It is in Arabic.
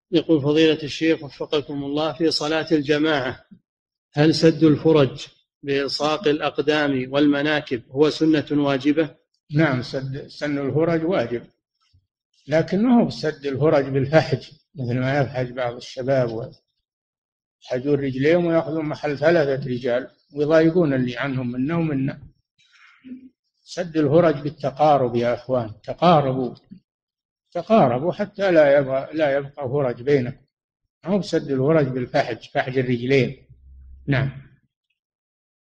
يقول فضيلة الشيخ وفقكم الله، في صلاة الجماعة هل سد الفرج بإلصاق الأقدام والمناكب هو سنة واجبة؟ نعم، سن الفرج واجب، لكنه هو سد الفرج بالفحج، مثل ما يفحج بعض الشباب ويحجون رجليهم ويأخذون محل 3 رجال ويضايقون اللي عنهم منا ومنا. سد الفرج بالتقارب يا أخوان، تقاربوا حتى لا يبقى فرج بينكم، مو بسد الفرج بالفحج، فحج الرجلين. نعم.